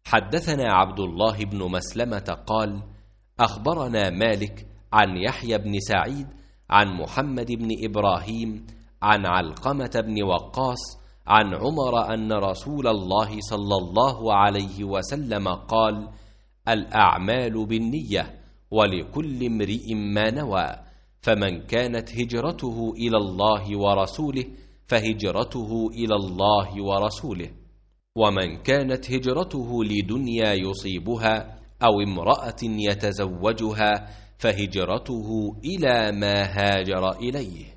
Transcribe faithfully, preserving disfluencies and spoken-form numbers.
حدثنا عبد الله بن مسلمة قال أخبرنا مالك عن يحيى بن سعيد عن محمد بن إبراهيم عن علقمة بن وقاص عن عمر أن رسول الله صلى الله عليه وسلم قال الأعمال بالنية ولكل امرئ ما نوى، فمن كانت هجرته إلى الله ورسوله فهجرته إلى الله ورسوله، ومن كانت هجرته لدنيا يصيبها أو امرأة يتزوجها فهجرته إلى ما هاجر إليه.